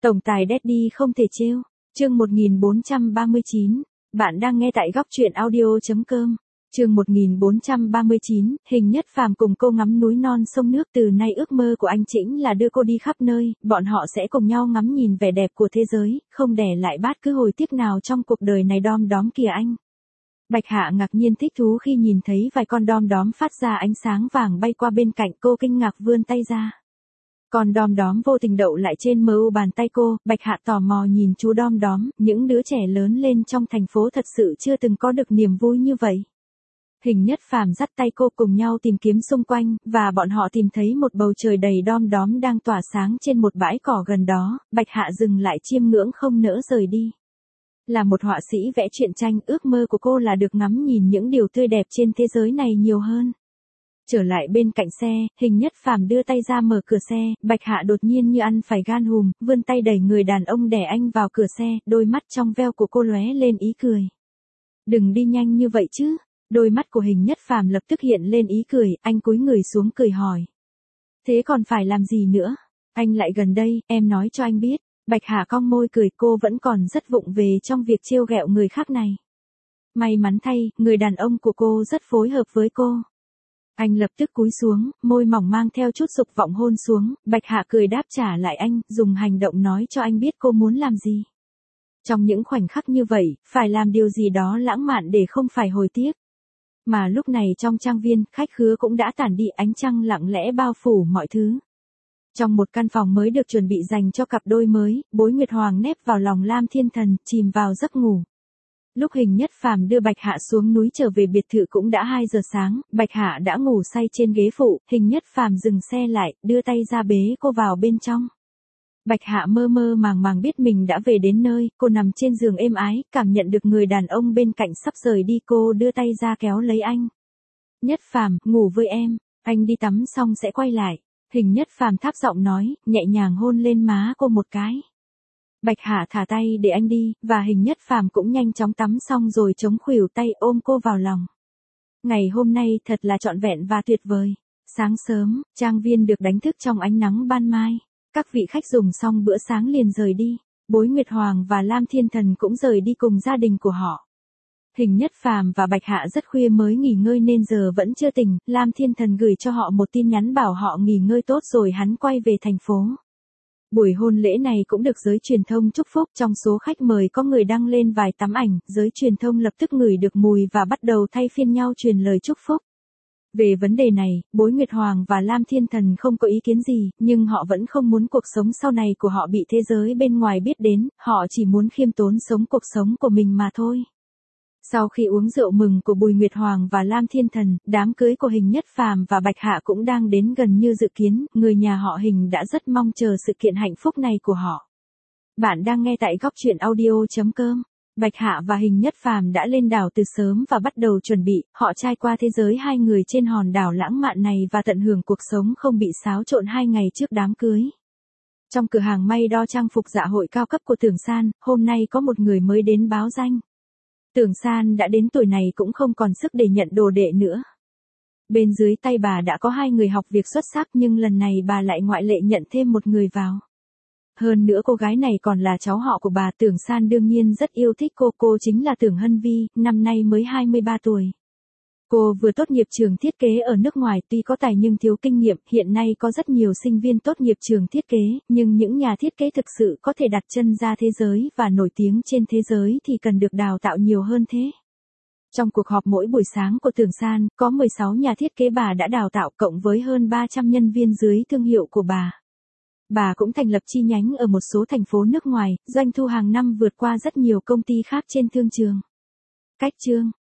Tổng tài Daddy không thể trêu. Chương 1439. Bạn đang nghe tại góc truyện audio.com. Chương 1439, Hình Nhất Phàm cùng cô ngắm núi non sông nước. Từ nay ước mơ của anh chính là đưa cô đi khắp nơi, bọn họ sẽ cùng nhau ngắm nhìn vẻ đẹp của thế giới, không để lại bát cứ hồi tiếc nào trong cuộc đời này. Đom đóm kìa anh. Bạch Hạ ngạc nhiên thích thú khi nhìn thấy vài con đom đóm phát ra ánh sáng vàng bay qua bên cạnh cô, kinh ngạc vươn tay ra. Con đom đóm vô tình đậu lại trên mu bàn tay cô. Bạch Hạ tò mò nhìn chú đom đóm. Những đứa trẻ lớn lên trong thành phố thật sự chưa từng có được niềm vui như vậy. Hình Nhất Phàm dắt tay cô cùng nhau tìm kiếm xung quanh, và bọn họ tìm thấy một bầu trời đầy đom đóm đang tỏa sáng trên một bãi cỏ gần đó. Bạch Hạ dừng lại chiêm ngưỡng không nỡ rời đi. Là một họa sĩ vẽ truyện tranh, ước mơ của cô là được ngắm nhìn những điều tươi đẹp trên thế giới này nhiều hơn. Trở lại bên cạnh xe, Hình Nhất Phàm đưa tay ra mở cửa xe. Bạch Hạ đột nhiên như ăn phải gan hùm, vươn tay đẩy người đàn ông đè anh vào cửa xe. Đôi mắt trong veo của cô lóe lên ý cười. Đừng đi nhanh như vậy chứ. Đôi mắt của Hình Nhất Phàm lập tức hiện lên ý cười. Anh cúi người xuống cười hỏi. Thế còn phải làm gì nữa? Anh lại gần đây, em nói cho anh biết. Bạch Hạ cong môi cười, cô vẫn còn rất vụng về trong việc trêu ghẹo người khác này. May mắn thay, người đàn ông của cô rất phối hợp với cô. Anh lập tức cúi xuống, môi mỏng mang theo chút dục vọng hôn xuống. Bạch Hạ cười đáp trả lại anh, dùng hành động nói cho anh biết cô muốn làm gì. Trong những khoảnh khắc như vậy, phải làm điều gì đó lãng mạn để không phải hối tiếc. Mà lúc này trong trang viên, khách khứa cũng đã tản đi, ánh trăng lặng lẽ bao phủ mọi thứ. Trong một căn phòng mới được chuẩn bị dành cho cặp đôi mới, Bối Nguyệt Hoàng nép vào lòng Lam Thiên Thần, chìm vào giấc ngủ. Lúc Hình Nhất Phàm đưa Bạch Hạ xuống núi trở về biệt thự cũng đã 2 giờ sáng, Bạch Hạ đã ngủ say trên ghế phụ. Hình Nhất Phàm dừng xe lại, đưa tay ra bế cô vào bên trong. Bạch Hạ mơ mơ màng màng biết mình đã về đến nơi. Cô nằm trên giường êm ái, cảm nhận được người đàn ông bên cạnh sắp rời đi. Cô đưa tay ra kéo lấy anh. Nhất Phàm, ngủ với em, anh đi tắm xong sẽ quay lại. Hình Nhất Phàm thấp giọng nói, nhẹ nhàng hôn lên má cô một cái. Bạch Hạ thả tay để anh đi, và Hình Nhất Phàm cũng nhanh chóng tắm xong rồi chống khuỷu tay ôm cô vào lòng. Ngày hôm nay thật là trọn vẹn và tuyệt vời. Sáng sớm, trang viên được đánh thức trong ánh nắng ban mai. Các vị khách dùng xong bữa sáng liền rời đi. Bối Nguyệt Hoàng và Lam Thiên Thần cũng rời đi cùng gia đình của họ. Hình Nhất Phàm và Bạch Hạ rất khuya mới nghỉ ngơi nên giờ vẫn chưa tỉnh. Lam Thiên Thần gửi cho họ một tin nhắn bảo họ nghỉ ngơi tốt rồi hắn quay về thành phố. Buổi hôn lễ này cũng được giới truyền thông chúc phúc. Trong số khách mời có người đăng lên vài tấm ảnh. Giới truyền thông lập tức ngửi được mùi và bắt đầu thay phiên nhau truyền lời chúc phúc. Về vấn đề này, Bối Nguyệt Hoàng và Lam Thiên Thần không có ý kiến gì, nhưng họ vẫn không muốn cuộc sống sau này của họ bị thế giới bên ngoài biết đến. Họ chỉ muốn khiêm tốn sống cuộc sống của mình mà thôi. Sau khi uống rượu mừng của Bùi Nguyệt Hoàng và Lam Thiên Thần, đám cưới của Hình Nhất Phàm và Bạch Hạ cũng đang đến gần như dự kiến. Người nhà họ Hình đã rất mong chờ sự kiện hạnh phúc này của họ. Bạn đang nghe tại góc truyện audio.com. Bạch Hạ và Hình Nhất Phàm đã lên đảo từ sớm và bắt đầu chuẩn bị. Họ trải qua thế giới hai người trên hòn đảo lãng mạn này và tận hưởng cuộc sống không bị xáo trộn 2 ngày trước đám cưới. Trong cửa hàng may đo trang phục dạ hội cao cấp của Tưởng San, hôm nay có một người mới đến báo danh. Tưởng San đã đến tuổi này cũng không còn sức để nhận đồ đệ nữa. Bên dưới tay bà đã có 2 người học việc xuất sắc, nhưng lần này bà lại ngoại lệ nhận thêm một người vào. Hơn nữa cô gái này còn là cháu họ của bà. Tưởng San đương nhiên rất yêu thích cô chính là Tưởng Hân Vi, năm nay mới 23 tuổi. Cô vừa tốt nghiệp trường thiết kế ở nước ngoài, tuy có tài nhưng thiếu kinh nghiệm. Hiện nay có rất nhiều sinh viên tốt nghiệp trường thiết kế, nhưng những nhà thiết kế thực sự có thể đặt chân ra thế giới và nổi tiếng trên thế giới thì cần được đào tạo nhiều hơn thế. Trong cuộc họp mỗi buổi sáng của Tưởng San, có 16 nhà thiết kế bà đã đào tạo, cộng với hơn 300 nhân viên dưới thương hiệu của bà. Bà cũng thành lập chi nhánh ở một số thành phố nước ngoài, doanh thu hàng năm vượt qua rất nhiều công ty khác trên thương trường. Cách chương